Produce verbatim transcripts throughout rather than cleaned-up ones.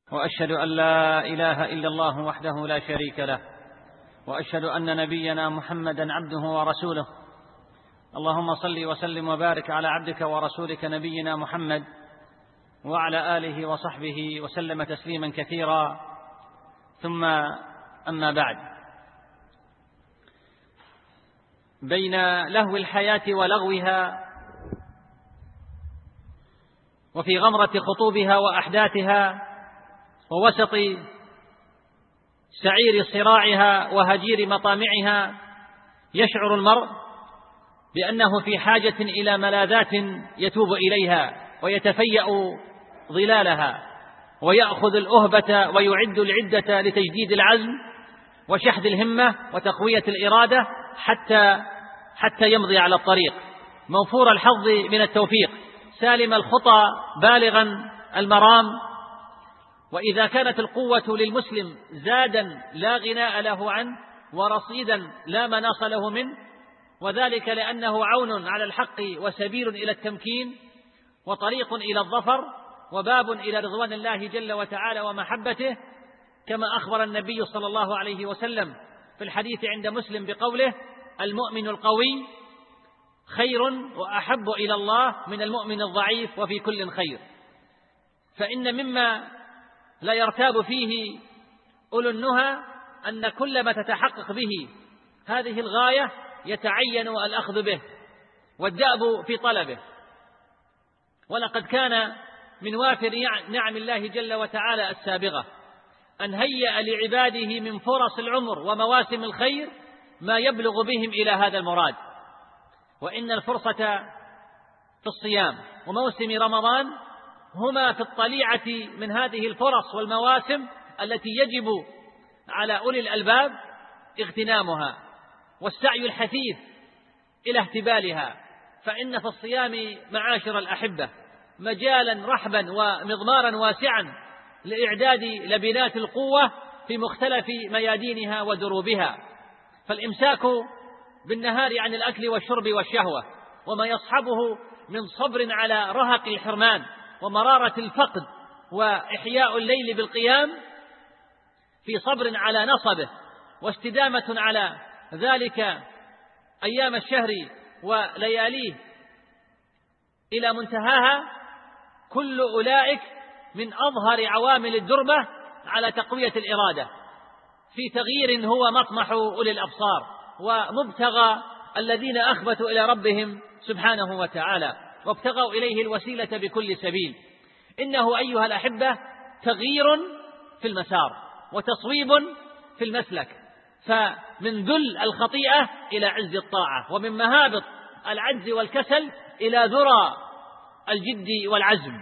وأشهد أن لا إله إلا الله وحده لا شريك له، وأشهد أن نبينا محمدا عبده ورسوله. اللهم صل وسلم وبارك على عبدك ورسولك نبينا محمد وعلى آله وصحبه وسلم تسليما كثيرا، ثم أما بعد. بين لهو الحياة ولغوها، وفي غمرة خطوبها وأحداثها، ووسط سعير صراعها وهجير مطامعها، يشعر المرء بأنه في حاجة إلى ملاذات يتوب إليها ويتفيأ ظلالها، ويأخذ الأهبة ويعد العدة لتجديد العزم وشحذ الهمة وتقوية الإرادة حتى حتى يمضي على الطريق موفور الحظ من التوفيق، سالم الخطى بالغا المرام. وإذا كانت القوة للمسلم زادا لا غناء له عنه، ورصيدا لا مناص له منه، وذلك لأنه عون على الحق وسبيل إلى التمكين وطريق إلى الظفر وباب إلى رضوان الله جل وتعالى ومحبته، كما أخبر النبي صلى الله عليه وسلم في الحديث عند مسلم بقوله: المؤمن القوي خير وأحب إلى الله من المؤمن الضعيف وفي كل خير. فإن مما لا يرتاب فيه أولو النهى أن كل ما تتحقق به هذه الغاية يتعين الأخذ به والدأب في طلبه. ولقد كان من وافر نعم الله جل وتعالى السابغة أن هيأ لعباده من فرص العمر ومواسم الخير ما يبلغ بهم إلى هذا المراد. وإن الفرصة في الصيام وموسم رمضان هما في الطليعة من هذه الفرص والمواسم التي يجب على أولي الألباب اغتنامها والسعي الحثيث إلى اهتبالها. فإن في الصيام معاشر الأحبة مجالا رحبا ومضمارا واسعا لإعداد لبنات القوة في مختلف ميادينها ودروبها. فالإمساك بالنهار عن الأكل والشرب والشهوة وما يصحبه من صبر على رهق الحرمان ومرارة الفقد، وإحياء الليل بالقيام في صبر على نصبه، واستدامة على ذلك أيام الشهر ولياليه إلى منتهاها، كل أولئك من أظهر عوامل الدربة على تقوية الإرادة في تغيير هو مطمح أولي الأبصار ومبتغى الذين أخبتوا إلى ربهم سبحانه وتعالى وابتغوا إليه الوسيلة بكل سبيل. إنه أيها الأحبة تغيير في المسار وتصويب في المسلك، فمن ذل الخطيئة إلى عز الطاعة، ومن مهابط العجز والكسل إلى ذرى الجد والعزم،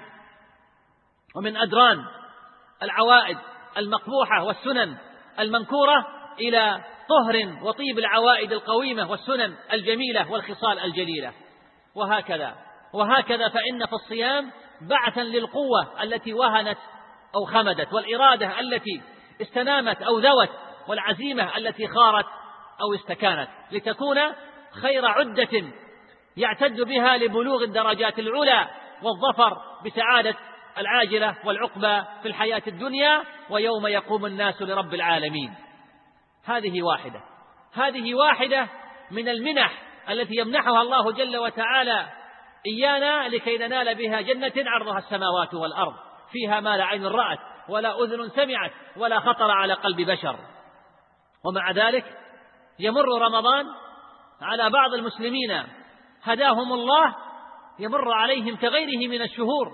ومن أدران العوائد المقبوحة والسنن المنكورة إلى طهر وطيب العوائد القويمة والسنن الجميلة والخصال الجليلة. وهكذا وهكذا فإن في الصيام بعثا للقوة التي وهنت أو خمدت، والإرادة التي استنامت أو ذوت، والعزيمة التي خارت أو استكانت، لتكون خير عدة يعتد بها لبلوغ الدرجات العلى والظفر بسعادة العاجلة والعقبة في الحياة الدنيا ويوم يقوم الناس لرب العالمين. هذه واحدة هذه واحدة من المنح التي يمنحها الله جل وتعالى إيانا لكي ننال بها جنة عرضها السماوات والأرض، فيها ما لا عين رأت ولا أذن سمعت ولا خطر على قلب بشر. ومع ذلك يمر رمضان على بعض المسلمين هداهم الله، يمر عليهم كغيره من الشهور،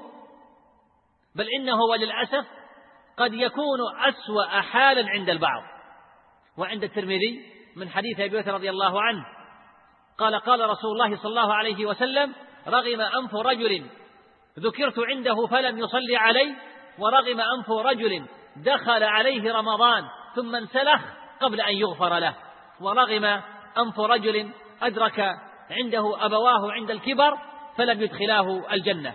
بل إنه وللأسف قد يكون أسوأ حالا عند البعض. وعند الترمذي من حديث أبي هريرة رضي الله عنه قال قال رسول الله صلى الله عليه وسلم: رغم أنف رجل ذكرت عنده فلم يصلي علي، ورغم أنف رجل دخل عليه رمضان ثم انسلخ قبل أن يغفر له، ورغم أنف رجل أدرك عنده أبواه عند الكبر فلم يدخلاه الجنة.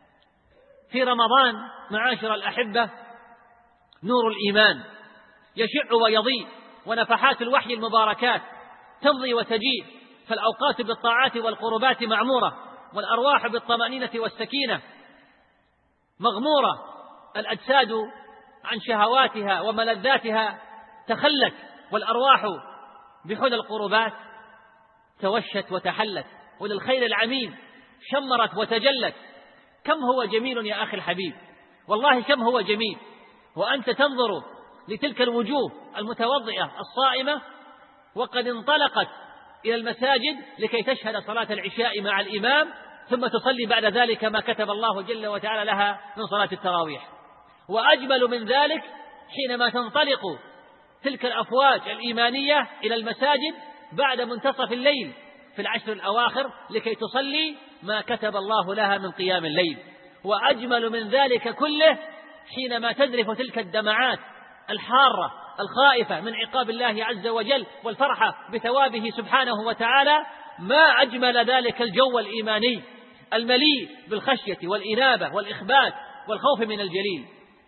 في رمضان معاشر الأحبة نور الإيمان يشع ويضيء، ونفحات الوحي المباركات تمضي وتجيء، فالأوقات بالطاعات والقربات معمورة، والأرواح بالطمأنينة والسكينة مغمورة، الأجساد عن شهواتها وملذاتها تخلت، والأرواح بحلى القربات توشت وتحلت، وللخير العميم شمرت وتجلت. كم هو جميل يا أخي الحبيب، والله كم هو جميل، وأنت تنظر لتلك الوجوه المتوضئة الصائمة وقد انطلقت إلى المساجد لكي تشهد صلاة العشاء مع الإمام، ثم تصلي بعد ذلك ما كتب الله جل وتعالى لها من صلاة التراويح. وأجمل من ذلك حينما تنطلق تلك الأفواج الإيمانية إلى المساجد بعد منتصف الليل في العشر الأواخر لكي تصلي ما كتب الله لها من قيام الليل. وأجمل من ذلك كله حينما تذرف تلك الدمعات الحارة الخائفة من عقاب الله عز وجل والفرحة بثوابه سبحانه وتعالى. ما أجمل ذلك الجو الإيماني المليء بالخشية والإنابة والإخبات والخوف من الجليل.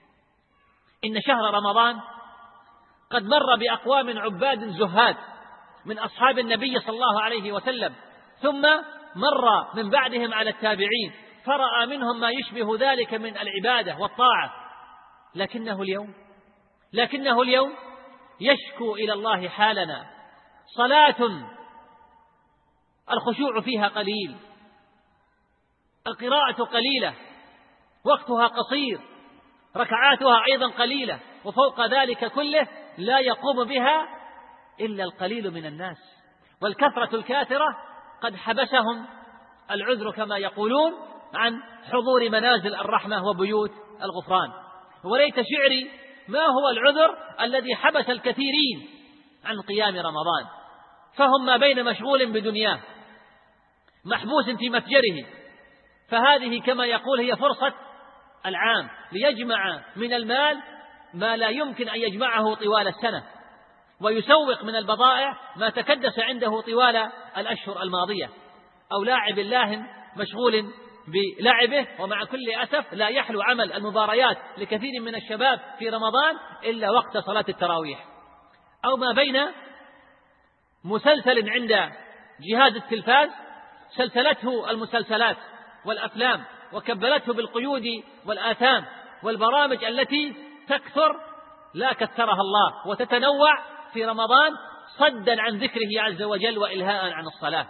إن شهر رمضان قد مر بأقوام عباد زهاد من أصحاب النبي صلى الله عليه وسلم، ثم مر من بعدهم على التابعين فرأى منهم ما يشبه ذلك من العبادة والطاعة، لكنه اليوم لكنه اليوم يشكو إلى الله حالنا. صلاة الخشوع فيها قليل، القراءة قليلة، وقتها قصير، ركعاتها أيضا قليلة، وفوق ذلك كله لا يقوم بها إلا القليل من الناس، والكثرة الكاثرة قد حبسهم العذر كما يقولون عن حضور منازل الرحمة وبيوت الغفران. وليت شعري ما هو العذر الذي حبس الكثيرين عن قيام رمضان، فهم ما بين مشغول بدنياه محبوس في متجره، فهذه كما يقول هي فرصة العام ليجمع من المال ما لا يمكن أن يجمعه طوال السنة، ويسوق من البضائع ما تكدس عنده طوال الأشهر الماضية، أو لاعب الله مشغول بلعبه. ومع كل أسف لا يحلو عمل المباريات لكثير من الشباب في رمضان إلا وقت صلاة التراويح، أو ما بين مسلسل عند جهاز التلفاز سلسلته المسلسلات والأفلام وكبلته بالقيود والآثام والبرامج التي تكثر لا كثرها الله وتتنوع في رمضان صدا عن ذكره عز وجل وإلهاء عن الصلاة.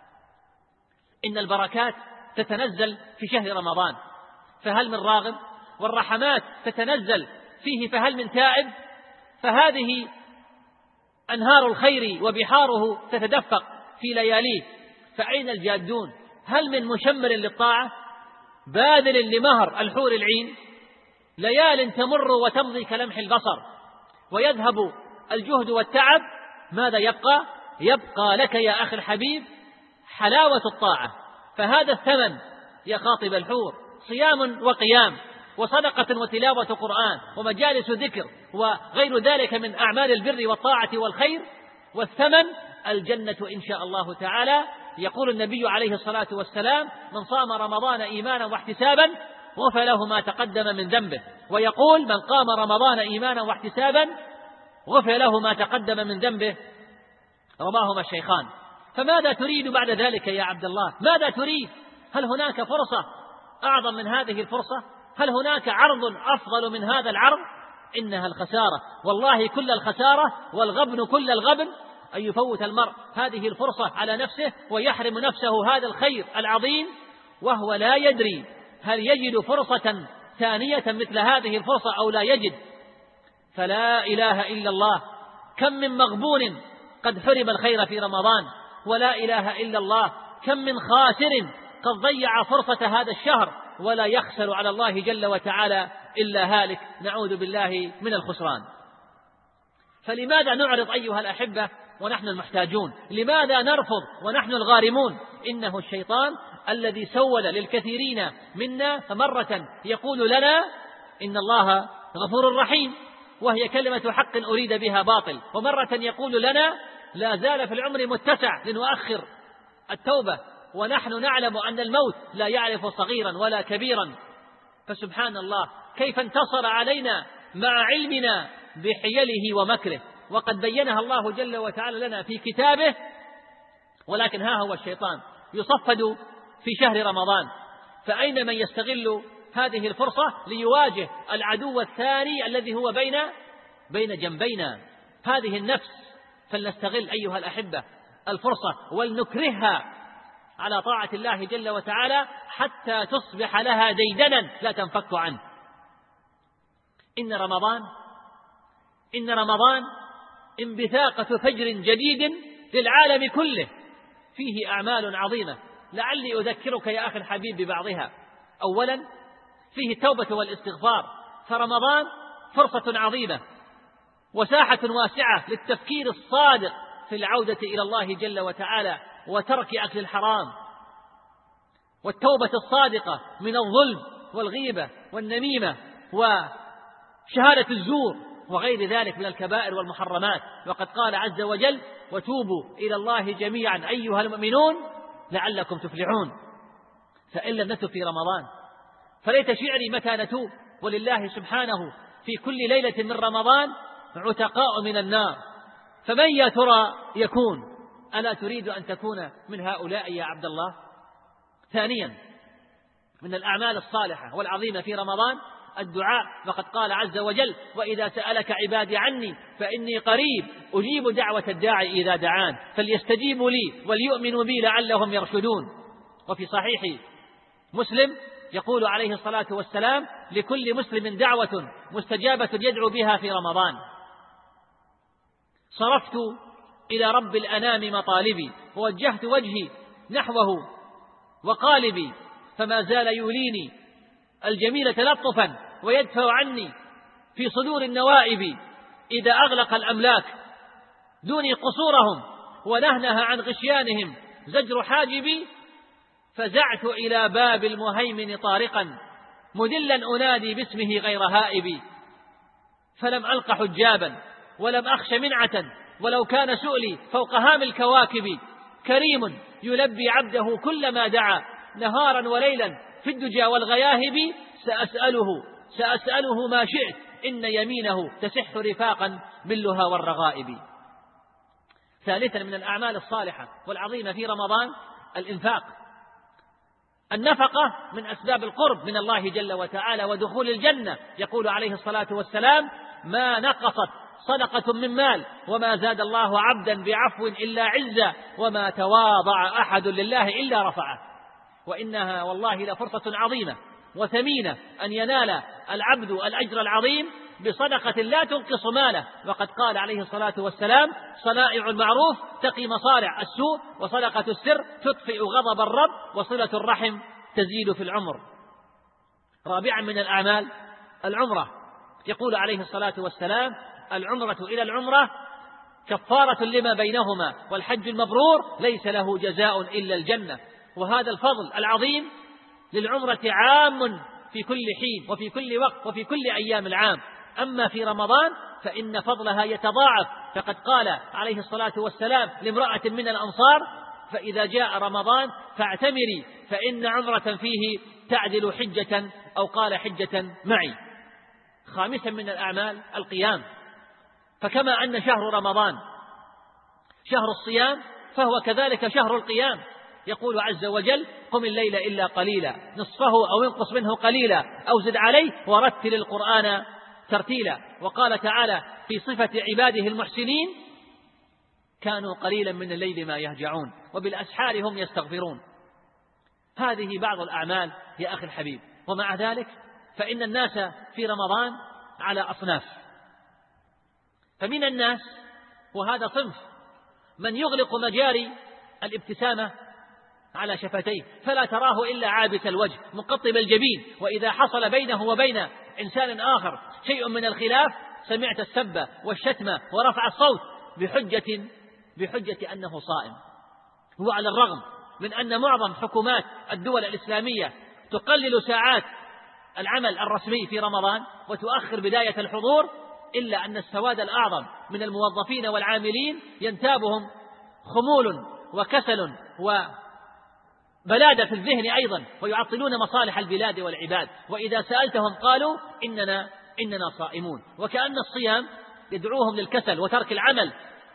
إن البركات تتنزل في شهر رمضان فهل من راغب، والرحمات تتنزل فيه فهل من تائب، فهذه أنهار الخير وبحاره تتدفق في لياليه، فأين الجادون؟ هل من مشمر للطاعة باذل لمهر الحور العين؟ ليال تمر وتمضي كلمح البصر ويذهب الجهد والتعب، ماذا يبقى؟ يبقى لك يا أخي الحبيب حلاوة الطاعة. فهذا الثمن يا خاطب الحور، صيام وقيام وصدقة وتلاوة قرآن ومجالس ذكر وغير ذلك من أعمال البر والطاعة والخير، والثمن الجنة إن شاء الله تعالى. يقول النبي عليه الصلاة والسلام: من صام رمضان إيمانا واحتسابا غفر له ما تقدم من ذنبه، ويقول: من قام رمضان إيمانا واحتسابا غفر له ما تقدم من ذنبه، رواهما الشيخان. فماذا تريد بعد ذلك يا عبد الله؟ ماذا تريد؟ هل هناك فرصة أعظم من هذه الفرصة؟ هل هناك عرض أفضل من هذا العرض؟ إنها الخسارة، والله كل الخسارة والغبن كل الغبن أن يفوت المرء هذه الفرصة على نفسه ويحرم نفسه هذا الخير العظيم وهو لا يدري هل يجد فرصة ثانية مثل هذه الفرصة أو لا يجد. فلا إله إلا الله، كم من مغبون قد حرم الخير في رمضان، ولا إله إلا الله كم من خاسر قد ضيع فرصة هذا الشهر، ولا يخسر على الله جل وتعالى إلا هالك، نعوذ بالله من الخسران. فلماذا نعرض أيها الأحبة ونحن المحتاجون؟ لماذا نرفض ونحن الغارمون؟ إنه الشيطان الذي سول للكثيرين منا، فمرة يقول لنا إن الله غفور رحيم وهي كلمة حق أريد بها باطل، ومرة يقول لنا لا زال في العمر متسع لنؤخر التوبة، ونحن نعلم أن الموت لا يعرف صغيرا ولا كبيرا. فسبحان الله كيف انتصر علينا مع علمنا بحيله ومكره، وقد بينها الله جل وتعالى لنا في كتابه. ولكن ها هو الشيطان يصفد في شهر رمضان، فأين من يستغل هذه الفرصة ليواجه العدو الثاني الذي هو بين بين جنبينا، هذه النفس. فلنستغل أيها الأحبة الفرصة ولنكرهها على طاعة الله جل وتعالى حتى تصبح لها ديدنا لا تنفك عنه. إن رمضان إن رمضان انبثاقة فجر جديد للعالم كله، فيه أعمال عظيمة، لعلي أذكرك يا أخي الحبيب ببعضها. أولا فيه التوبة والاستغفار، فرمضان فرصة عظيمة وساحة واسعة للتفكير الصادق في العودة إلى الله جل وتعالى وترك أكل الحرام، والتوبة الصادقة من الظلم والغيبة والنميمة وشهادة الزور وغير ذلك من الكبائر والمحرمات. وقد قال عز وجل: وتوبوا إلى الله جميعا أيها المؤمنون لعلكم تفلحون. فإن لم نتب في رمضان فليت شعري متى نتوب، ولله سبحانه في كل ليلة من رمضان عتقاء من النار، فمن يا ترى يكون؟ ألا تريد أن تكون من هؤلاء يا عبد الله؟ ثانيا من الأعمال الصالحة والعظيمة في رمضان الدعاء، وقد قال عز وجل: وإذا سألك عبادي عني فإني قريب أجيب دعوة الداعي إذا دعان فليستجيبوا لي وليؤمنوا بي لعلهم يرشدون. وفي صحيح مسلم يقول عليه الصلاة والسلام: لكل مسلم دعوة مستجابة يدعو بها في رمضان. صرفت إلى رب الأنام مطالبي ووجهت وجهي نحوه وقالبي، فما زال يوليني الجميل تلطفا ويدفع عني في صدور النوائب، إذا أغلق الأملاك دوني قصورهم ونهنها عن غشيانهم زجر حاجبي، فزعت إلى باب المهيمن طارقا مدلا أنادي باسمه غير هائبي، فلم ألق حجابا ولم أخش منعة ولو كان سؤلي فوق هام الكواكب، كريم يلبي عبده كلما دعا نهارا وليلا في الدجى والغياهب، سأسأله سأسأله ما شئت إن يمينه تسح رفاقا ملها والرغائب. ثالثا من الأعمال الصالحة والعظيمة في رمضان الإنفاق. النفقة من أسباب القرب من الله جل وتعالى ودخول الجنة. يقول عليه الصلاة والسلام: ما نقصت صدقة من مال وما زاد الله عبدا بعفو إلا عزا وما تواضع أحد لله إلا رفعه. وإنها والله لفرصة عظيمة وثمينة أن ينال العبد الأجر العظيم بصدقة لا تنقص ماله. وقد قال عليه الصلاة والسلام: صنائع المعروف تقي مصارع السوء، وصدقة السر تطفئ غضب الرب، وصلة الرحم تزيد في العمر. رابعا من الأعمال العمرة. يقول عليه الصلاة والسلام: العمرة إلى العمرة كفارة لما بينهما، والحج المبرور ليس له جزاء إلا الجنة. وهذا الفضل العظيم للعمرة عام في كل حين وفي كل وقت وفي كل أيام العام، أما في رمضان فإن فضلها يتضاعف. فقد قال عليه الصلاة والسلام لامرأة من الأنصار: فإذا جاء رمضان فاعتمري فإن عمرة فيه تعدل حجة، أو قال حجة معي. خامسا من الأعمال القيام. فكما أن شهر رمضان شهر الصيام فهو كذلك شهر القيام. يقول عز وجل: قم الليل إلا قليلا نصفه أو انقص منه قليلا أو زد عليه ورتل القرآن ترتيلا. وقال تعالى في صفة عباده المحسنين: كانوا قليلا من الليل ما يهجعون وبالأسحار هم يستغفرون. هذه بعض الأعمال يا أخي الحبيب. ومع ذلك فإن الناس في رمضان على أصناف. فمن الناس، وهذا صنف، من يغلق مجاري الابتسامة على شفتيه فلا تراه إلا عابس الوجه مقطب الجبين، وإذا حصل بينه وبين إنسان آخر شيء من الخلاف سمعت السب والشتم ورفع الصوت بحجة, بحجة أنه صائم. هو على الرغم من أن معظم حكومات الدول الإسلامية تقلل ساعات العمل الرسمي في رمضان وتؤخر بداية الحضور، إلا أن السواد الأعظم من الموظفين والعاملين ينتابهم خمول وكسل وبلادة في الذهن أيضا، ويعطلون مصالح البلاد والعباد. وإذا سألتهم قالوا إننا, إننا صائمون، وكأن الصيام يدعوهم للكسل وترك العمل.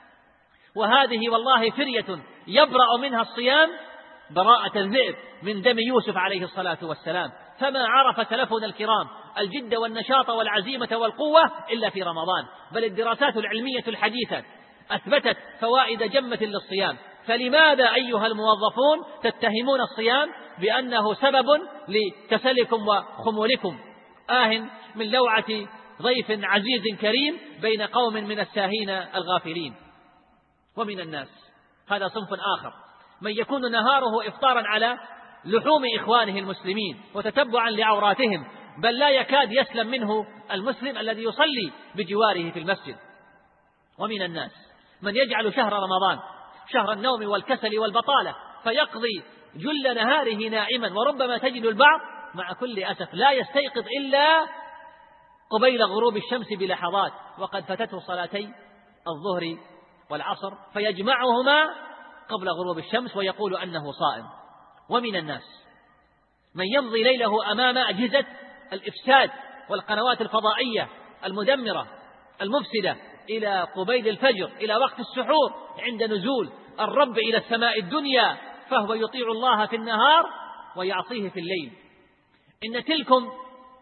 وهذه والله فرية يبرأ منها الصيام براءة الذئب من دم يوسف عليه الصلاة والسلام. فما عرف سلفنا الكرام الجد والنشاط والعزيمة والقوة إلا في رمضان، بل الدراسات العلمية الحديثة أثبتت فوائد جمة للصيام. فلماذا أيها الموظفون تتهمون الصيام بأنه سبب لكسلكم وخمولكم؟ آه من لوعة ضيف عزيز كريم بين قوم من الساهين الغافلين. ومن الناس هذا صنف آخر من يكون نهاره إفطارا على لحوم إخوانه المسلمين وتتبعا لعوراتهم، بل لا يكاد يسلم منه المسلم الذي يصلي بجواره في المسجد. ومن الناس من يجعل شهر رمضان شهر النوم والكسل والبطالة، فيقضي جل نهاره نائما، وربما تجد البعض مع كل أسف لا يستيقظ إلا قبيل غروب الشمس بلحظات وقد فاتته صلاتي الظهر والعصر، فيجمعهما قبل غروب الشمس ويقول أنه صائم. ومن الناس من يمضي ليله أمام أجهزة الإفساد والقنوات الفضائية المدمرة المفسدة إلى قبيل الفجر، إلى وقت السحور عند نزول الرب إلى السماء الدنيا، فهو يطيع الله في النهار ويعصيه في الليل. إن تلكم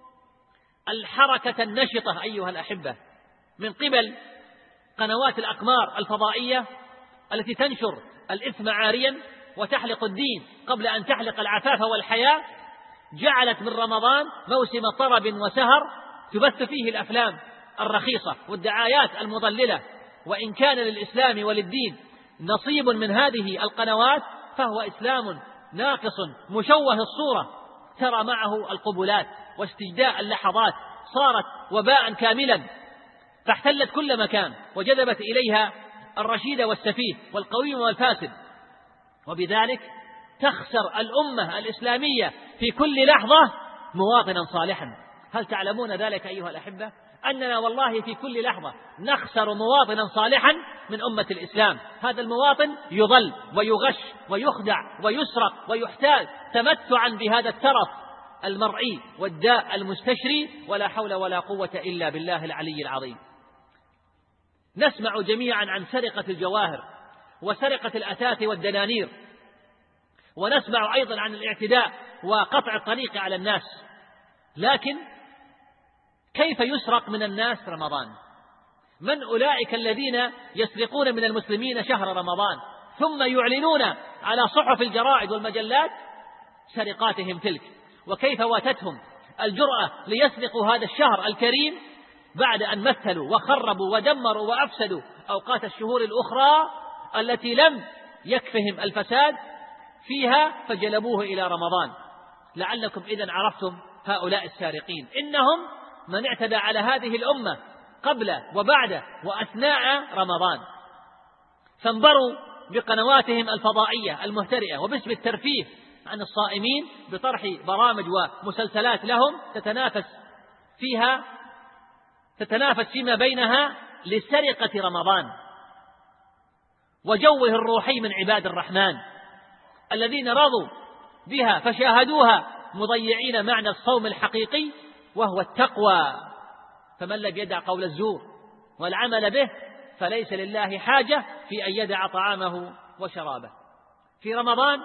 الحركة النشطة أيها الأحبة من قبل قنوات الأقمار الفضائية التي تنشر الإثم عاريا وتحلق الدين قبل أن تحلق العفاف والحياة، جعلت من رمضان موسم طرب وسهر تبث فيه الأفلام الرخيصة والدعايات المضللة. وإن كان للإسلام وللدين نصيب من هذه القنوات فهو إسلام ناقص مشوه الصورة، ترى معه القبلات واستجداء اللحظات، صارت وباء كاملا فاحتلت كل مكان وجذبت إليها الرشيد والسفيه والقويم والفاسد، وبذلك تخسر الأمة الإسلامية في كل لحظة مواطنا صالحا. هل تعلمون ذلك أيها الأحبة؟ أننا والله في كل لحظة نخسر مواطنا صالحا من أمة الإسلام. هذا المواطن يضل ويغش ويخدع ويسرق ويحتال تمتعا بهذا الترف المرئي والداء المستشري، ولا حول ولا قوة إلا بالله العلي العظيم. نسمع جميعا عن سرقة الجواهر وسرقة الأثاث والدنانير، ونسمع أيضا عن الاعتداء وقطع الطريق على الناس، لكن كيف يسرق من الناس رمضان؟ من أولئك الذين يسرقون من المسلمين شهر رمضان ثم يعلنون على صحف الجرائد والمجلات سرقاتهم تلك؟ وكيف واتتهم الجرأة ليسرقوا هذا الشهر الكريم بعد أن مثلوا وخربوا ودمروا وأفسدوا أوقات الشهور الأخرى التي لم يكفهم الفساد فيها فجلبوه إلى رمضان؟ لعلكم إذن عرفتم هؤلاء السارقين. إنهم من اعتدى على هذه الأمة قبل وبعد وأثناء رمضان، فانبروا بقنواتهم الفضائية المهترئة وباسم الترفيه عن الصائمين بطرح برامج ومسلسلات لهم تتنافس فيها تتنافس فيما بينها لسرقة رمضان وجوه الروحي من عباد الرحمن الذين رضوا بها فشاهدوها مضيعين معنى الصوم الحقيقي وهو التقوى. فمن لم يدع قول الزور والعمل به فليس لله حاجة في أن يدع طعامه وشرابه. في رمضان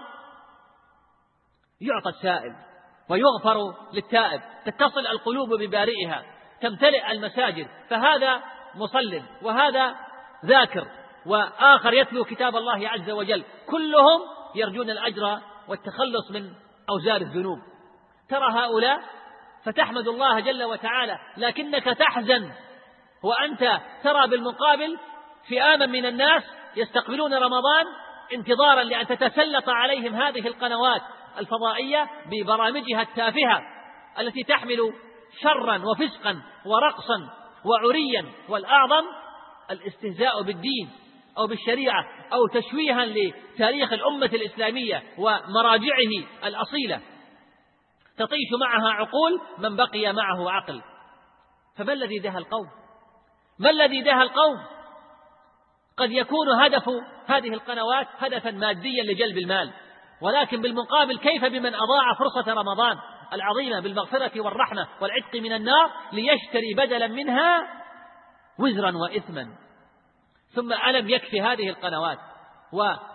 يعطى السائل ويغفر للتائب، تتصل القلوب ببارئها، تمتلئ المساجد، فهذا مصل وهذا ذاكر وآخر يتلو كتاب الله عز وجل، كلهم يرجون الأجر والتخلص من أوزار الذنوب. ترى هؤلاء فتحمد الله جل وتعالى، لكنك تحزن وأنت ترى بالمقابل فئاما من الناس يستقبلون رمضان انتظارا لأن تتسلط عليهم هذه القنوات الفضائية ببرامجها التافهة التي تحمل شرا وفسقا ورقصا وعريا، والأعظم الاستهزاء بالدين أو بالشريعة أو تشويها لتاريخ الأمة الإسلامية ومراجعه الأصيلة، تطيش معها عقول من بقي معه عقل. فما الذي دهى القوم؟ ما الذي دهى القوم؟ قد يكون هدف هذه القنوات هدفا ماديا لجلب المال، ولكن بالمقابل كيف بمن أضاع فرصة رمضان العظيمة بالمغفرة والرحمة والعتق من النار ليشتري بدلا منها وزرا وإثما؟ ثم ألم يكفي هذه القنوات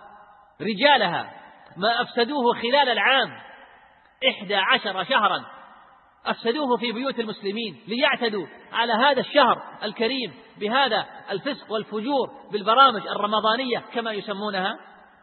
ورجالها ما أفسدوه خلال العام إحدى عشر شهرا أفسدوه في بيوت المسلمين ليعتدوا على هذا الشهر الكريم بهذا الفسق والفجور بالبرامج الرمضانية كما يسمونها.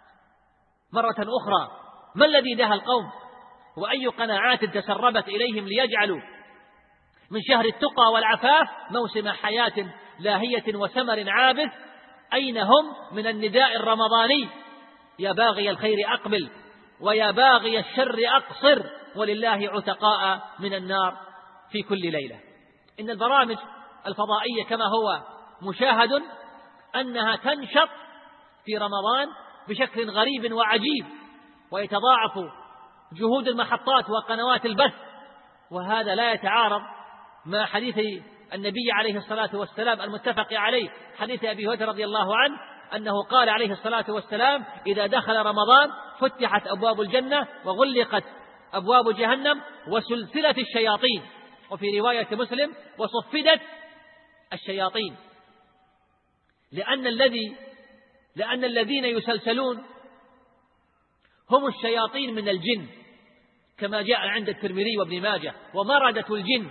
مرة أخرى، ما الذي دهى القوم وأي قناعات تسربت إليهم ليجعلوا من شهر التقى والعفاف موسم حياة لاهية وثمر عابث؟ أين هم من النداء الرمضاني: يا باغي الخير أقبل ويا باغي الشر أقصر ولله عتقاء من النار في كل ليلة. إن البرامج الفضائية كما هو مشاهد أنها تنشط في رمضان بشكل غريب وعجيب، ويتضاعف جهود المحطات وقنوات البث، وهذا لا يتعارض مع حديث النبي عليه الصلاة والسلام المتفق عليه، حديث أبي هريرة رضي الله عنه أنه قال عليه الصلاة والسلام: إذا دخل رمضان فتحت أبواب الجنة وغلقت أبواب جهنم وسلسلة الشياطين، وفي رواية مسلم: وصفدت الشياطين. لأن الذي لأن الذين يسلسلون هم الشياطين من الجن كما جاء عند الترمذي وابن ماجه، ومردة الجن.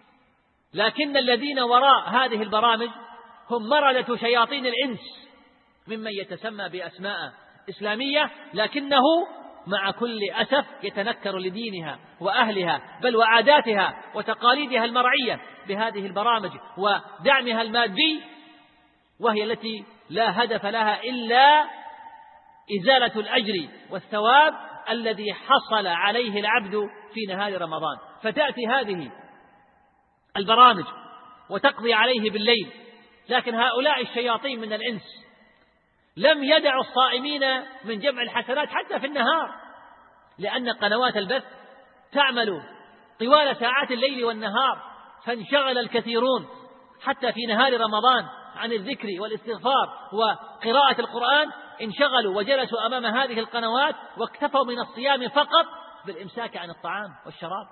لكن الذين وراء هذه البرامج هم مردة شياطين الإنس، ممن يتسمى بأسماء إسلامية لكنه مع كل أسف يتنكر لدينها وأهلها بل وعاداتها وتقاليدها المرعية بهذه البرامج ودعمها المادي، وهي التي لا هدف لها إلا إزالة الأجر والثواب الذي حصل عليه العبد في نهار رمضان. فتأتي هذه البرامج وتقضي عليه بالليل، لكن هؤلاء الشياطين من الإنس لم يدعوا الصائمين من جمع الحسنات حتى في النهار، لأن قنوات البث تعمل طوال ساعات الليل والنهار، فانشغل الكثيرون حتى في نهار رمضان عن الذكر والاستغفار وقراءة القرآن، انشغلوا وجلسوا أمام هذه القنوات واكتفوا من الصيام فقط بالإمساك عن الطعام والشراب.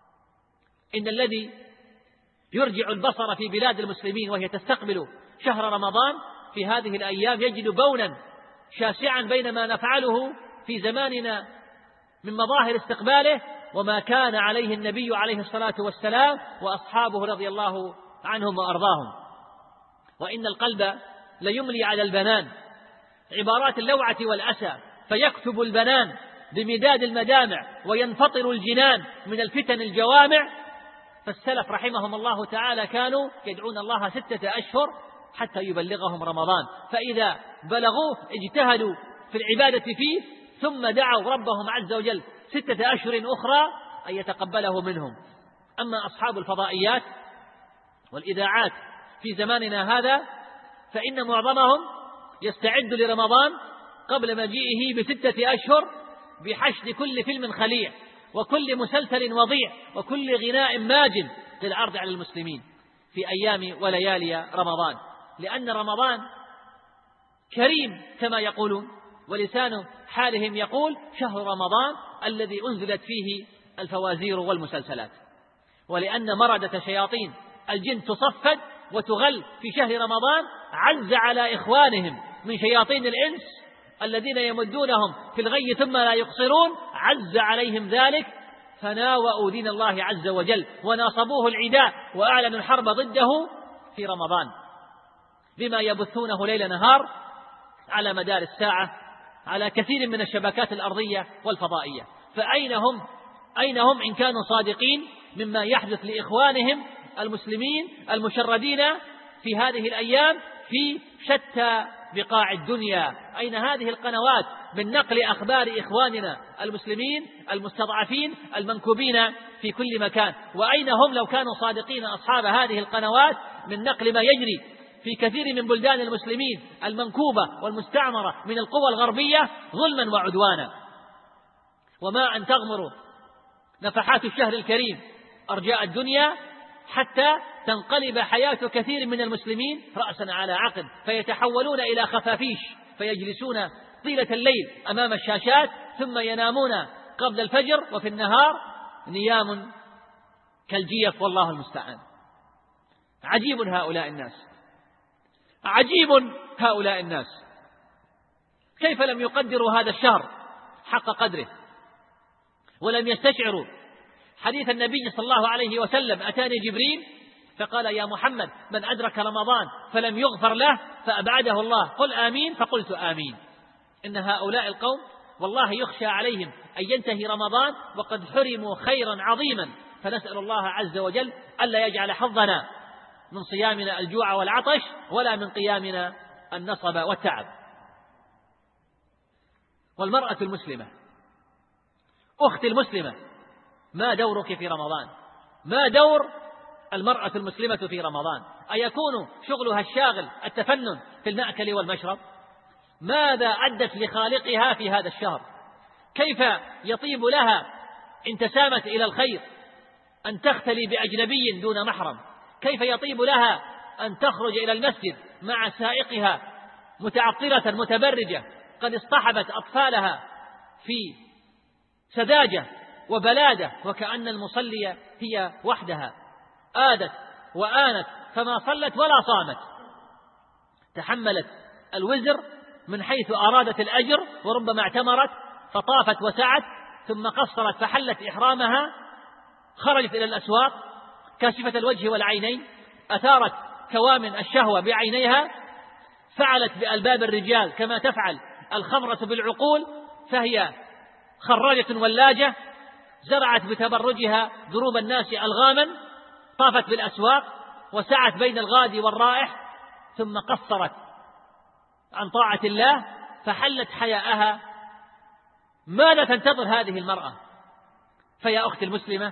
إن الذي يرجع البصر في بلاد المسلمين وهي تستقبل شهر رمضان في هذه الأيام يجد بونا شاسعا بين ما نفعله في زماننا من مظاهر استقباله وما كان عليه النبي عليه الصلاة والسلام وأصحابه رضي الله عنهم وأرضاهم. وإن القلب ليملي على البنان عبارات اللوعة والأسى، فيكتب البنان بمداد المدامع وينفطر الجنان من الفتن الجوامع. فالسلف رحمهم الله تعالى كانوا يدعون الله ستة أشهر حتى يبلغهم رمضان، فإذا بلغوه اجتهدوا في العبادة فيه ثم دعوا ربهم عز وجل ستة أشهر أخرى أن يتقبله منهم. أما أصحاب الفضائيات والإذاعات في زماننا هذا فإن معظمهم يستعد لرمضان قبل مجيئه بستة أشهر بحشد كل فيلم خليع وكل مسلسل وضيع وكل غناء ماجن للعرض على المسلمين في أيام وليالي رمضان، لأن رمضان كريم كما يقولون، ولسان حالهم يقول: شهر رمضان الذي أنزلت فيه الفوازير والمسلسلات. ولأن مردة شياطين الجن تصفد وتغل في شهر رمضان عز على إخوانهم من شياطين الإنس الذين يمدونهم في الغي ثم لا يقصرون، عز عليهم ذلك فناوأوا دين الله عز وجل وناصبوه العداء وأعلنوا الحرب ضده في رمضان بما يبثونه ليل نهار على مدار الساعة على كثير من الشبكات الأرضية والفضائية. فأين هم أين هم إن كانوا صادقين مما يحدث لإخوانهم المسلمين المشردين في هذه الأيام في شتى بقاع الدنيا؟ أين هذه القنوات من نقل أخبار إخواننا المسلمين المستضعفين المنكوبين في كل مكان؟ وأين هم لو كانوا صادقين أصحاب هذه القنوات من نقل ما يجري في كثير من بلدان المسلمين المنكوبة والمستعمرة من القوى الغربية ظلما وعدوانا؟ وما أن تغمر نفحات الشهر الكريم أرجاء الدنيا حتى تنقلب حياة كثير من المسلمين رأسا على عقب، فيتحولون إلى خفافيش فيجلسون طيلة الليل أمام الشاشات ثم ينامون قبل الفجر، وفي النهار نيام كالجيف والله المستعان. عجيب هؤلاء الناس، عجيب هؤلاء الناس، كيف لم يقدروا هذا الشهر حق قدره ولم يستشعروا حديث النبي صلى الله عليه وسلم: أتاني جبريل فقال: يا محمد، من أدرك رمضان فلم يغفر له فأبعده الله، قل آمين، فقلت آمين. إن هؤلاء القوم والله يخشى عليهم أن ينتهي رمضان وقد حرموا خيرا عظيما، فنسأل الله عز وجل ألا يجعل حظنا من صيامنا الجوع والعطش ولا من قيامنا النصب والتعب. والمرأة المسلمة، أختي المسلمة، ما دورك في رمضان؟ ما دور المرأة المسلمة في رمضان؟ أيكون شغلها الشاغل التفنن في المأكل والمشرب؟ ماذا أدت لخالقها في هذا الشهر؟ كيف يطيب لها إن تسامت إلى الخير أن تختلي بأجنبي دون محرم؟ كيف يطيب لها أن تخرج إلى المسجد مع سائقها متعطرة متبرجة قد اصطحبت أطفالها في سذاجة وبلادة، وكأن المصلية هي وحدها، آدت وآنت فما صلت ولا صامت، تحملت الوزر من حيث أرادت الأجر، وربما اعتمرت فطافت وسعت ثم قصرت فحلت إحرامها، خرجت إلى الأسواق كاشفة الوجه والعينين، أثارت كوامن الشهوة بعينيها، فعلت بألباب الرجال كما تفعل الخمرة بالعقول، فهي خراجة ولاجة، زرعت بتبرجها دروب الناس ألغاما، طافت بالأسواق وسعت بين الغادي والرائح، ثم قصرت عن طاعة الله فحلت حياءها. ماذا تنتظر هذه المرأة؟ فيا أختي المسلمة،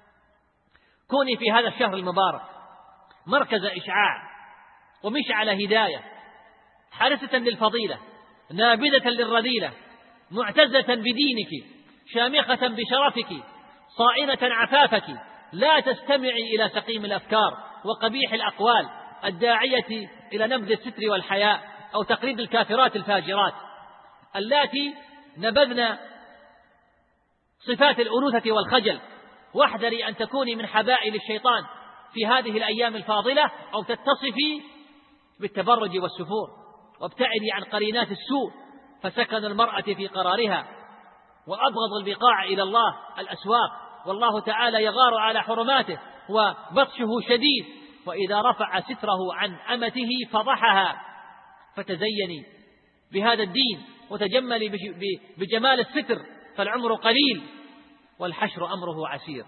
كوني في هذا الشهر المبارك مركز إشعاع ومشعل هداية، حارسة للفضيلة، نابذة للرذيلة، معتزة بدينك، شامخة بشرفك، صائنة عفافك، لا تستمعي إلى سقيم الأفكار وقبيح الأقوال الداعية إلى نبذ الستر والحياء أو تقليد الكافرات الفاجرات اللاتي نبذن صفات الأنوثة والخجل. واحذري أن تكوني من حبائل الشيطان في هذه الأيام الفاضلة أو تتصفي بالتبرج والسفور، وابتعدي عن قرينات السوء، فسكن المرأة في قرارها، وأبغض البقاع إلى الله الأسواق، والله تعالى يغار على حرماته وبطشه شديد، وإذا رفع ستره عن أمته فضحها. فتزيني بهذا الدين وتجملي بجمال الستر، فالعمر قليل والحشر أمره عسير.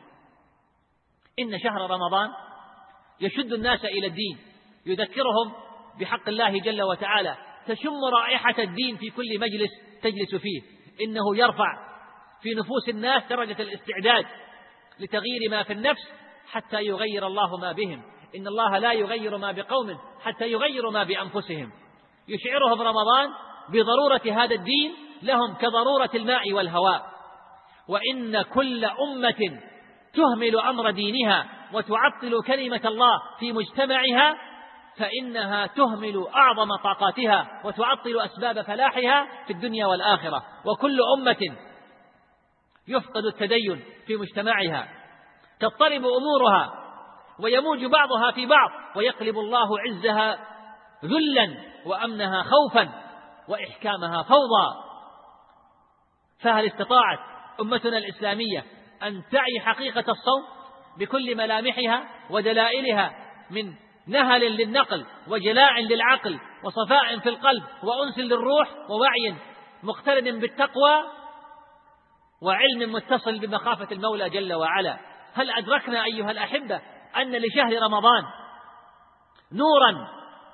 إن شهر رمضان يشد الناس إلى الدين، يذكرهم بحق الله جل وتعالى، تشم رائحة الدين في كل مجلس تجلس فيه. إنه يرفع في نفوس الناس درجة الاستعداد لتغيير ما في النفس حتى يغير الله ما بهم. إن الله لا يغير ما بقوم حتى يغيروا ما بأنفسهم. يشعرهم رمضان بضرورة هذا الدين لهم كضرورة الماء والهواء. وإن كل أمة تهمل أمر دينها وتعطل كلمة الله في مجتمعها فإنها تهمل أعظم طاقاتها وتعطل أسباب فلاحها في الدنيا والآخرة. وكل أمة يفقد التدين في مجتمعها تضطرب أمورها ويموج بعضها في بعض، ويقلب الله عزها ذلا وأمنها خوفا وإحكامها فوضى. فهل استطاعت أمتنا الإسلامية أن تعي حقيقة الصوم بكل ملامحها ودلائلها من نهل للنقل وجلاء للعقل وصفاء في القلب وأنس للروح ووعي مقترن بالتقوى وعلم متصل بمخافة المولى جل وعلا؟ هل أدركنا أيها الأحبة أن لشهر رمضان نورا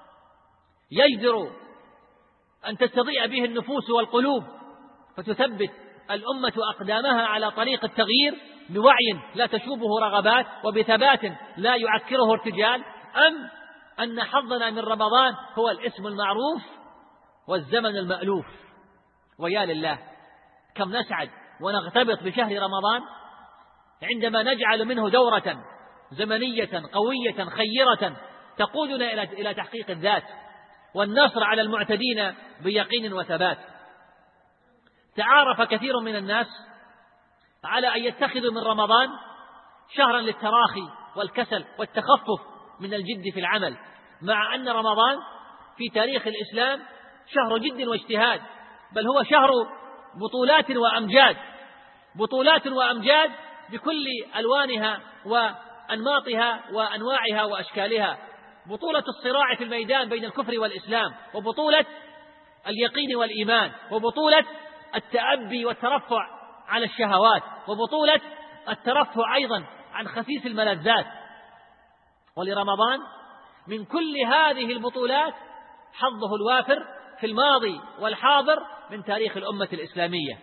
يجدر أن تستضيء به النفوس والقلوب فتثبت الأمة أقدامها على طريق التغيير بوعي لا تشوبه رغبات وبثبات لا يعكره ارتجال؟ أم أن حظنا من رمضان هو الاسم المعروف والزمن المألوف؟ ويا لله كم نسعد ونغتبط بشهر رمضان عندما نجعل منه دورة زمنية قوية خيرة تقودنا إلى تحقيق الذات والنصر على المعتدين بيقين وثبات. تعارف كثير من الناس على أن يتخذوا من رمضان شهرا للتراخي والكسل والتخفف من الجد في العمل، مع أن رمضان في تاريخ الإسلام شهر جد واجتهاد، بل هو شهر بطولات وأمجاد، بطولات وأمجاد بكل ألوانها وأنماطها وأنواعها وأشكالها، بطولة الصراع في الميدان بين الكفر والإسلام، وبطولة اليقين والإيمان، وبطولة التأبي والترفع على الشهوات، وبطولة الترفع أيضا عن خسيس الملذات. ولرمضان من كل هذه البطولات حظه الوافر في الماضي والحاضر من تاريخ الأمة الإسلامية.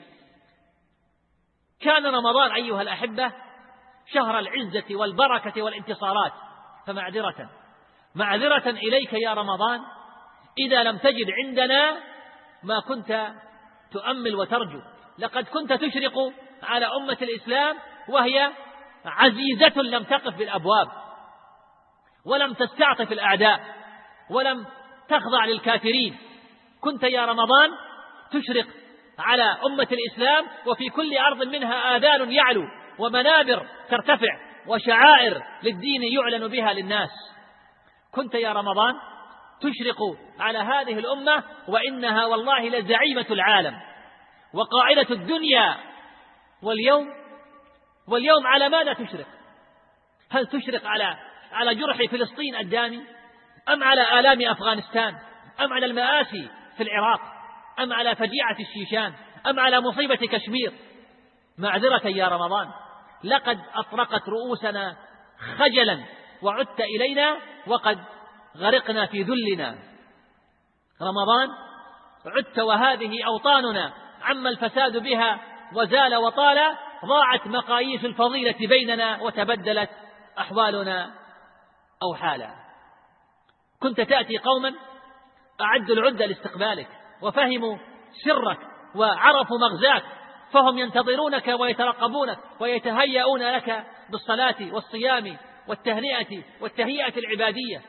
كان رمضان أيها الأحبة شهر العزة والبركة والانتصارات، فمعذرة معذرة إليك يا رمضان إذا لم تجد عندنا ما كنت تؤمل وترجو. لقد كنت تشرق على أمة الإسلام وهي عزيزة لم تقف بالأبواب، ولم تستعطف الأعداء، ولم تخضع للكافرين. كنت يا رمضان تشرق على أمة الإسلام وفي كل أرض منها آذان يعلو ومنابر ترتفع وشعائر للدين يعلن بها للناس. كنت يا رمضان تشرق على هذه الأمة وإنها والله لزعيمة العالم وقاعدة الدنيا. واليوم واليوم على ماذا تشرق؟ هل تشرق على على جرح فلسطين الدامي، أم على آلام أفغانستان، أم على المآسي في العراق، أم على فجيعة الشيشان، أم على مصيبة كشمير؟ معذرة يا رمضان، لقد أطرقت رؤوسنا خجلا وعدت إلينا وقد غرقنا في ذلنا. رمضان عدت وهذه أوطاننا عم الفساد بها وزال وطال، ضاعت مقاييس الفضيلة بيننا وتبدلت أحوالنا أو حالا. كنت تأتي قوما أعدوا العدة لاستقبالك وفهموا سرك وعرفوا مغزاك، فهم ينتظرونك ويترقبونك ويتهيئون لك بالصلاة والصيام والتهنئة والتهيئة العبادية.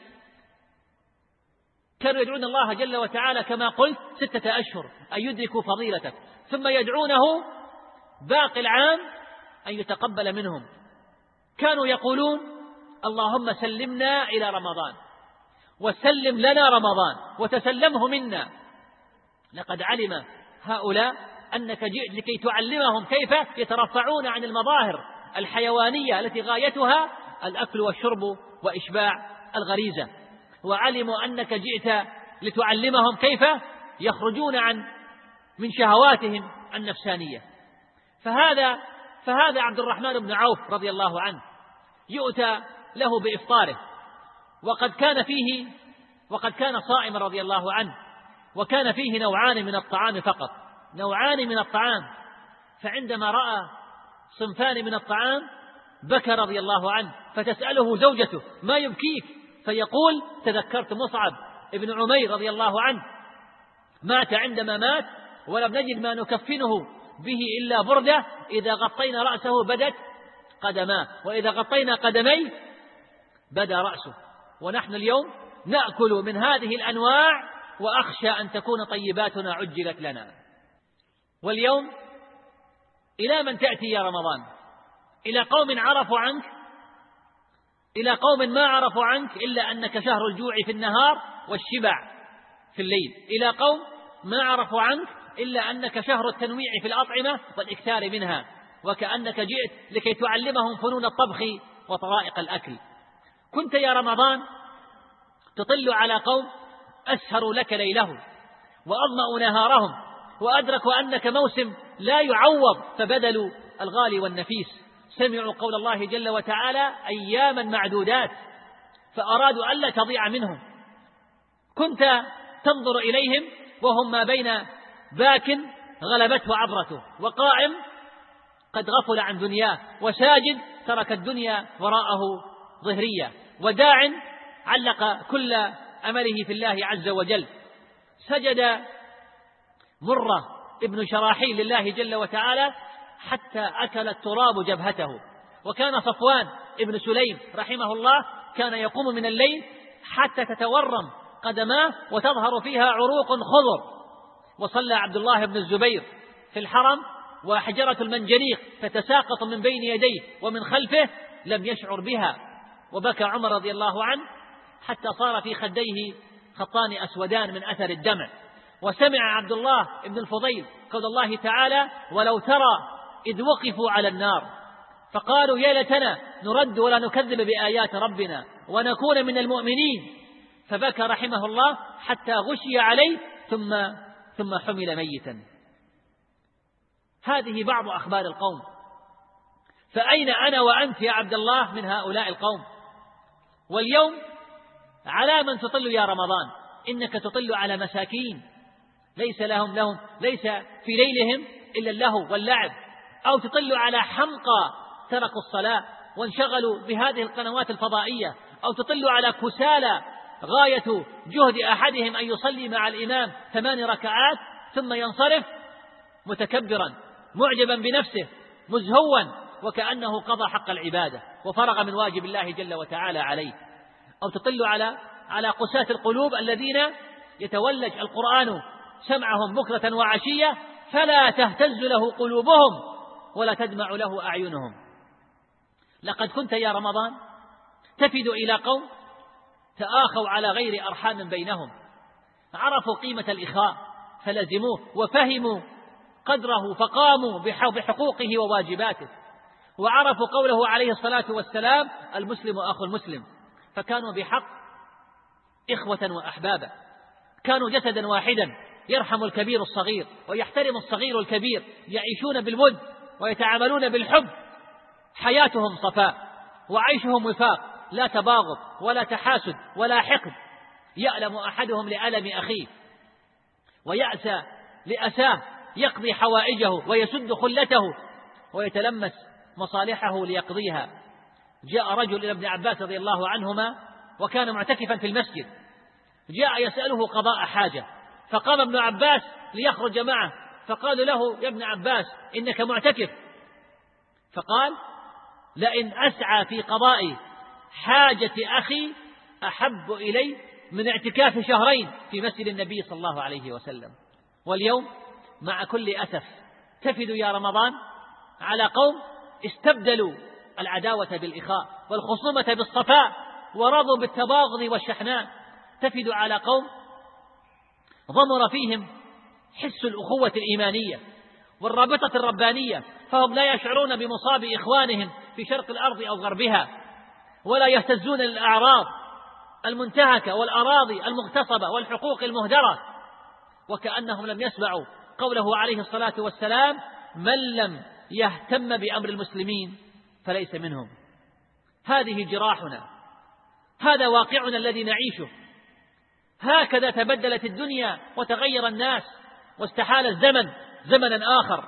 كانوا يدعون الله جل وتعالى كما قلت ستة أشهر أن يدركوا فضيلتك، ثم يدعونه باقي العام أن يتقبل منهم. كانوا يقولون اللهم سلمنا إلى رمضان وسلم لنا رمضان وتسلمه منا. لقد علم هؤلاء أنك جئت لكي تعلمهم كيف يترفعون عن المظاهر الحيوانية التي غايتها الأكل والشرب وإشباع الغريزة، وعلموا أنك جئت لتعلمهم كيف يخرجون عن من شهواتهم النفسانية. فهذا فهذا عبد الرحمن بن عوف رضي الله عنه يؤتى له بإفطاره وقد كان فيه وقد كان صائما رضي الله عنه، وكان فيه نوعان من الطعام فقط، نوعان من الطعام. فعندما رأى صنفان من الطعام بكى رضي الله عنه، فتسأله زوجته ما يبكيك؟ فيقول تذكرت مصعب ابن عمير رضي الله عنه مات عندما مات ولم نجد ما نكفنه به إلا بردة، إذا غطينا رأسه بدت قدماه، وإذا غطينا قدميه بدا رأسه. ونحن اليوم نأكل من هذه الأنواع وأخشى أن تكون طيباتنا عجلت لنا. واليوم إلى من تأتي يا رمضان؟ إلى قوم عرفوا عنك، إلى قوم ما عرفوا عنك إلا أنك شهر الجوع في النهار والشبع في الليل، إلى قوم ما عرفوا عنك إلا أنك شهر التنويع في الأطعمة والإكثار منها، وكأنك جئت لكي تعلمهم فنون الطبخ وطرائق الأكل. كنت يا رمضان تطل على قوم أسهروا لك ليلهم وأظمأوا نهارهم، وأدركوا أنك موسم لا يعوض فبدلوا الغالي والنفيس. سمعوا قول الله جل وتعالى أياما معدودات فأرادوا ألا تضيع منهم. كنت تنظر إليهم وهم ما بين باك غلبته عبرته، وقائم قد غفل عن دنياه، وساجد ترك الدنيا وراءه ظهرية، وداع علق كل أمله في الله عز وجل. سجد مرة ابن شراحيل لله جل وتعالى حتى أكل التراب جبهته. وكان صفوان ابن سليم رحمه الله كان يقوم من الليل حتى تتورم قدماه وتظهر فيها عروق خضر. وصلى عبد الله بن الزبير في الحرم وحجرة المنجنيق تتساقط من بين يديه ومن خلفه لم يشعر بها. وبكى عمر رضي الله عنه حتى صار في خديه خطان أسودان من أثر الدمع. وسمع عبد الله بن الفضيل قول الله تعالى ولو ترى إذ وقفوا على النار فقالوا يا ليتنا نرد ولا نكذب بآيات ربنا ونكون من المؤمنين، فبكى رحمه الله حتى غشي عليه ثم ثم حمل ميتا. هذه بعض أخبار القوم، فأين أنا وأنت يا عبد الله من هؤلاء القوم؟ واليوم على من تطل يا رمضان؟ إنك تطل على مساكين ليس لهم لهم ليس في ليلهم إلا اللهو واللعب، أو تطل على حمقى تركوا الصلاة وانشغلوا بهذه القنوات الفضائية، أو تطل على كسالى غاية جهد أحدهم أن يصلي مع الإمام ثمان ركعات ثم ينصرف متكبرا معجبا بنفسه مزهوا وكأنه قضى حق العبادة وفرغ من واجب الله جل وتعالى عليه. أو تطل على على قساة القلوب الذين يتولج القرآن سمعهم بكرة وعشية فلا تهتز له قلوبهم ولا تدمع له أعينهم. لقد كنت يا رمضان تفد إلى قوم تآخوا على غير أرحام بينهم، عرفوا قيمة الإخاء فلزموه وفهموا قدره فقاموا بحقوقه وواجباته، وعرفوا قوله عليه الصلاة والسلام المسلم أخو المسلم، فكانوا بحق إخوة وأحبابا، كانوا جسدا واحدا يرحم الكبير الصغير ويحترم الصغير الكبير، يعيشون بالود ويتعاملون بالحب، حياتهم صفاء وعيشهم وفاق، لا تباغض ولا تحاسد ولا حقد، يألم أحدهم لألم أخيه ويأسى لأساه، يقضي حوائجه ويسد خلته ويتلمس مصالحه ليقضيها. جاء رجل إلى ابن عباس رضي الله عنهما وكان معتكفا في المسجد، جاء يسأله قضاء حاجة، فقام ابن عباس ليخرج معه، فقال له يا ابن عباس إنك معتكف، فقال لئن أسعى في قضاء حاجة أخي أحب إلي من اعتكاف شهرين في مسجد النبي صلى الله عليه وسلم. واليوم مع كل أسف تفد يا رمضان على قوم استبدلوا العداوة بالإخاء والخصومة بالصفاء ورضوا بالتباغض والشحناء، تفد على قوم ضمر فيهم حس الأخوة الإيمانية والرابطة الربانية، فهم لا يشعرون بمصاب إخوانهم في شرق الأرض أو غربها، ولا يهتزون للأعراض المنتهكة والأراضي المغتصبة والحقوق المهدرة، وكأنهم لم يسمعوا قوله عليه الصلاة والسلام من لم يهتم بأمر المسلمين فليس منهم. هذه جراحنا، هذا واقعنا الذي نعيشه، هكذا تبدلت الدنيا وتغير الناس واستحال الزمن زمنا آخر.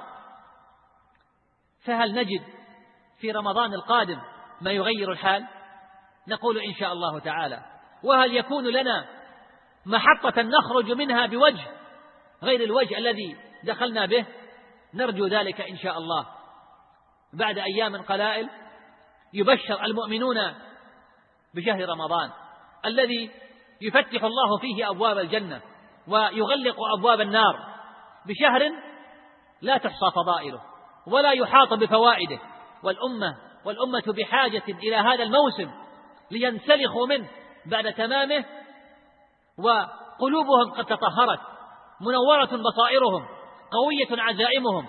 فهل نجد في رمضان القادم ما يغير الحال؟ نقول إن شاء الله تعالى. وهل يكون لنا محطة نخرج منها بوجه غير الوجه الذي دخلنا به؟ نرجو ذلك إن شاء الله. بعد أيام قلائل يبشر المؤمنون بشهر رمضان الذي يفتح الله فيه أبواب الجنة ويغلق أبواب النار، بشهر لا تحصى فضائله ولا يحاط بفوائده، والأمة والأمة بحاجة إلى هذا الموسم لينسلخوا منه بعد تمامه، وقلوبهم قد تطهرت، منورة بصائرهم، قوية عزائمهم.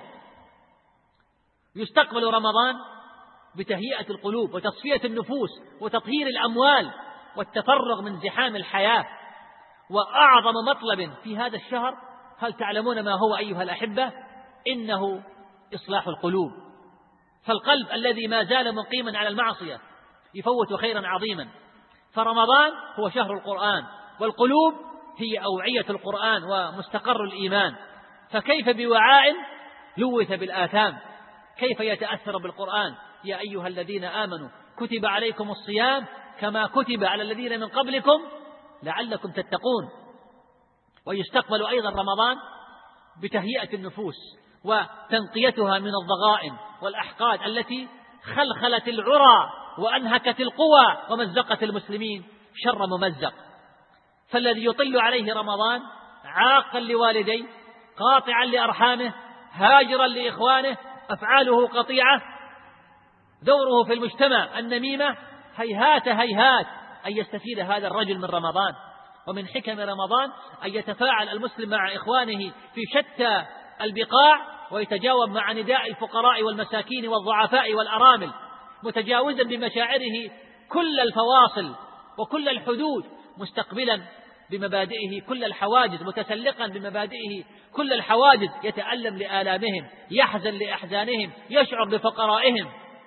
يستقبل رمضان بتهيئة القلوب وتصفية النفوس وتطهير الأموال والتفرغ من زحام الحياة. وأعظم مطلب في هذا الشهر هل تعلمون ما هو أيها الأحبة؟ إنه إصلاح القلوب. فالقلب الذي ما زال مقيما على المعصية يفوت خيرا عظيما. فرمضان هو شهر القرآن، والقلوب هي أوعية القرآن ومستقر الإيمان، فكيف بوعاء لوث بالآثام؟ كيف يتأثر بالقرآن؟ يا أيها الذين آمنوا كتب عليكم الصيام كما كتب على الذين من قبلكم لعلكم تتقون. ويستقبل أيضا رمضان بتهيئة النفوس وتنقيتها من الضغائن والأحقاد التي خلخلت العرى وأنهكت القوى ومزقت المسلمين شر ممزق. فالذي يطل عليه رمضان عاقا لوالديه، قاطعا لأرحامه، هاجرا لإخوانه، أفعاله قطيعة، دوره في المجتمع النميمة، هيهات هيهات أن يستفيد هذا الرجل من رمضان. ومن حكم رمضان أن يتفاعل المسلم مع إخوانه في شتى البقاع ويتجاوب مع نداء الفقراء والمساكين والضعفاء والأرامل، متجاوزا بمشاعره كل الفواصل وكل الحدود، مستقبلا بمبادئه كل الحواجز، متسلقا بمبادئه كل الحواجز، يتألم لآلامهم، يحزن لأحزانهم، يشعر بفقرائهم.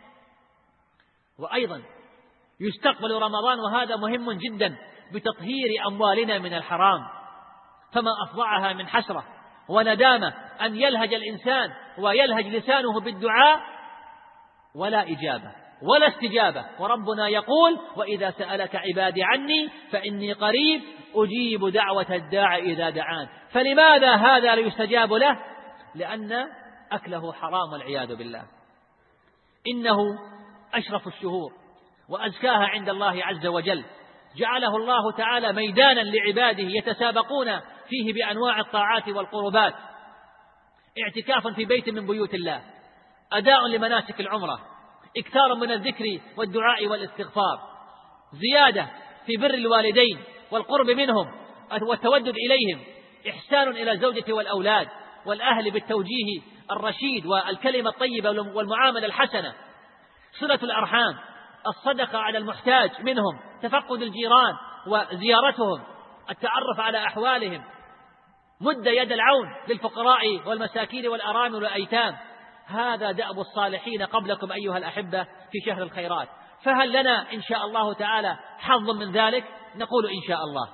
وأيضا يستقبل رمضان، وهذا مهم جدا، بتطهير أموالنا من الحرام، فما أفضعها من حسرة وندامة أن يلهج الإنسان ويلهج لسانه بالدعاء ولا إجابة ولا استجابة، وربنا يقول: وإذا سألك عبادي عني فإني قريب أجيب دعوة الداع إذا دعان. فلماذا هذا لا يستجاب له؟ لأن أكله حرام والعياذ بالله. إنه أشرف الشهور وأزكاها عند الله عز وجل، جعله الله تعالى ميدانا لعباده يتسابقون فيه بأنواع الطاعات والقربات، اعتكاف في بيت من بيوت الله، أداء لمناسك العمرة، إكثار من الذكر والدعاء والاستغفار، زيادة في بر الوالدين والقرب منهم والتودد إليهم، إحسان إلى الزوجة والأولاد والأهل بالتوجيه الرشيد والكلمة الطيبة والمعاملة الحسنة، صلة الأرحام، الصدقة على المحتاج منهم، تفقد الجيران وزيارتهم، التعرف على أحوالهم، مد يد العون للفقراء والمساكين والأرامل والأيتام. هذا دأب الصالحين قبلكم أيها الأحبة في شهر الخيرات، فهل لنا إن شاء الله تعالى حظ من ذلك؟ نقول إن شاء الله.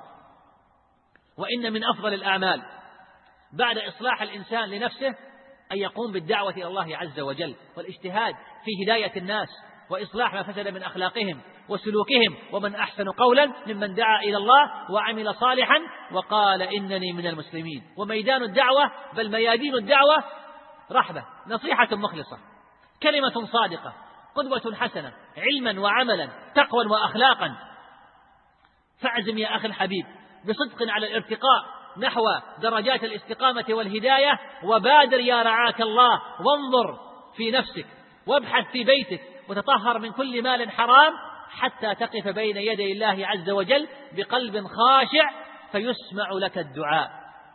وإن من أفضل الأعمال بعد إصلاح الإنسان لنفسه أن يقوم بالدعوة إلى الله عز وجل والاجتهاد في هداية الناس وإصلاح ما فسد من أخلاقهم وسلوكهم، ومن أحسن قولا ممن دعا إلى الله وعمل صالحا وقال إنني من المسلمين. وميدان الدعوة بل ميادين الدعوة رحبة، نصيحة مخلصة، كلمة صادقة، قدوة حسنة، علما وعملا، تقوى وأخلاقا. فاعزم يا أخي الحبيب بصدق على الارتقاء نحو درجات الاستقامة والهداية، وبادر يا رعاك الله، وانظر في نفسك وابحث في بيتك وتطهر من كل مال حرام حتى تقف بين يدي الله عز وجل بقلب خاشع فيسمع لك الدعاء.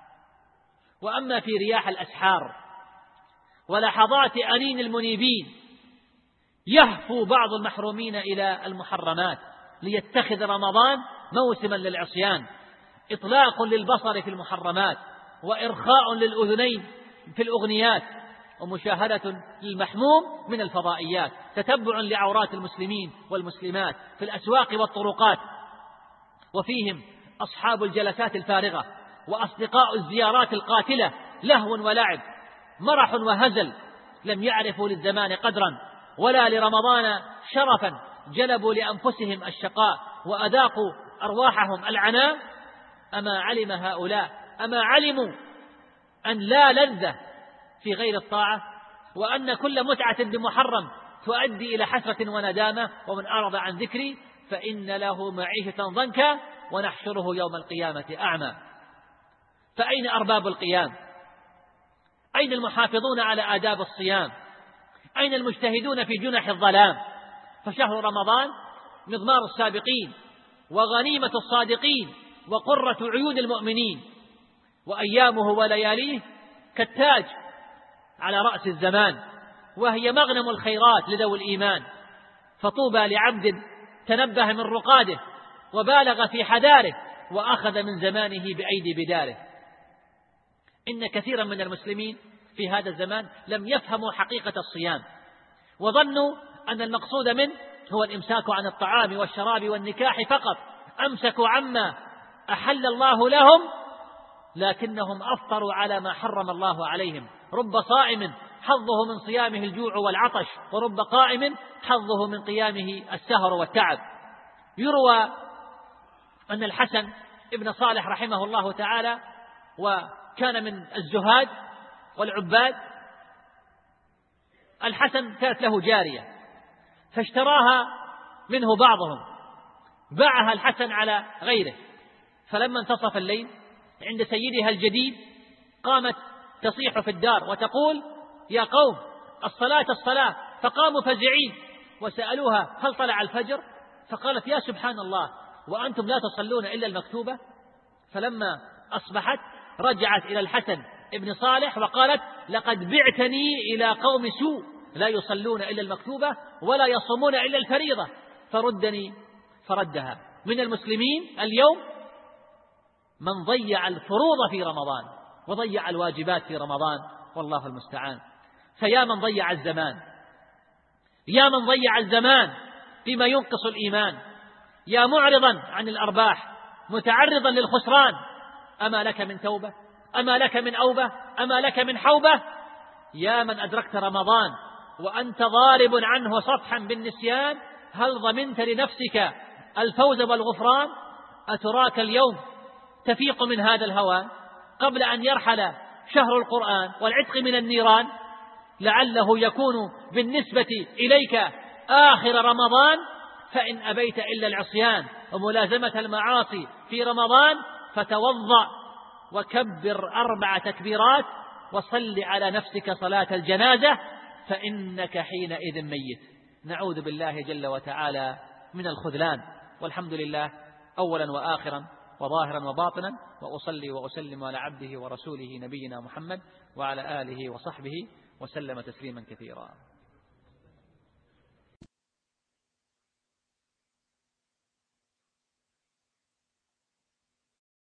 وأما في رياح الأسحار ولحظات أنين المنيبين يهفو بعض المحرومين إلى المحرمات ليتخذ رمضان موسما للعصيان، إطلاق للبصر في المحرمات، وإرخاء للأذنين في الأغنيات، ومشاهدة للمحموم من الفضائيات، تتبع لعورات المسلمين والمسلمات في الأسواق والطرقات، وفيهم أصحاب الجلسات الفارغة وأصدقاء الزيارات القاتلة، لهو ولعب، مرح وهزل، لم يعرفوا للزمان قدرا ولا لرمضان شرفا، جلبوا لأنفسهم الشقاء وأذاقوا أرواحهم العناء. أما علم هؤلاء أما علموا أن لا لذة في غير الطاعة، وأن كل متعة بمحرم تؤدي إلى حسرة وندامة، ومن أعرض عن ذكري فإن له معيشة ضنكا ونحشره يوم القيامة أعمى. فأين أرباب القيام؟ أين المحافظون على آداب الصيام؟ أين المجتهدون في جنح الظلام؟ فشهر رمضان مضمار السابقين وغنيمة الصادقين وقرة عيون المؤمنين، وأيامه ولياليه كالتاج على رأس الزمان، وهي مغنم الخيرات لذوي الإيمان. فطوبى لعبد تنبه من رقاده وبالغ في حذاره وأخذ من زمانه بأيدي بداره. إن كثيرا من المسلمين في هذا الزمان لم يفهموا حقيقة الصيام، وظنوا أن المقصود منه هو الإمساك عن الطعام والشراب والنكاح فقط، أمسكوا عما أحل الله لهم لكنهم أفطروا على ما حرم الله عليهم. رب صائم حظه من صيامه الجوع والعطش، ورب قائم حظه من قيامه السهر والتعب. يروى أن الحسن ابن صالح رحمه الله تعالى وكان من الزهاد والعباد، الحسن كانت له جارية فاشتراها منه بعضهم، باعها الحسن على غيره، فلما انتصف الليل عند سيدها الجديد قامت تصيح في الدار وتقول: يا قوم الصلاة الصلاة، فقاموا فزعين وسألوها: هل طلع الفجر؟ فقالت: يا سبحان الله، وأنتم لا تصلون إلا المكتوبة؟ فلما أصبحت رجعت إلى الحسن ابن صالح وقالت لقد بعتني إلى قوم سوء لا يصلون إلا المكتوبة ولا يصومون إلا الفريضة فردني فردها. من المسلمين اليوم من ضيع الفروض في رمضان وضيع الواجبات في رمضان، والله المستعان. فيا من ضيع الزمان، يا من ضيع الزمان فيما ينقص الإيمان، يا معرضا عن الأرباح متعرضا للخسران، أما لك من توبة؟ أما لك من أوبة؟ أما لك من حوبة؟ يا من أدركت رمضان وأنت ضارب عنه صفحا بالنسيان، هل ضمنت لنفسك الفوز والغفران؟ أتراك اليوم تفيق من هذا الهوان قبل أن يرحل شهر القرآن والعتق من النيران؟ لعله يكون بالنسبة إليك آخر رمضان، فإن أبيت إلا العصيان وملازمة المعاصي في رمضان فتوضأ وكبر أربع تكبيرات وصل على نفسك صلاة الجنازة، فإنك حينئذ ميت. نعوذ بالله جل وتعالى من الخذلان. والحمد لله أولا وآخرا وظاهرا وباطنا، وأصلي وأسلم على عبده ورسوله نبينا محمد وعلى آله وصحبه وسلم تسليما كثيرا.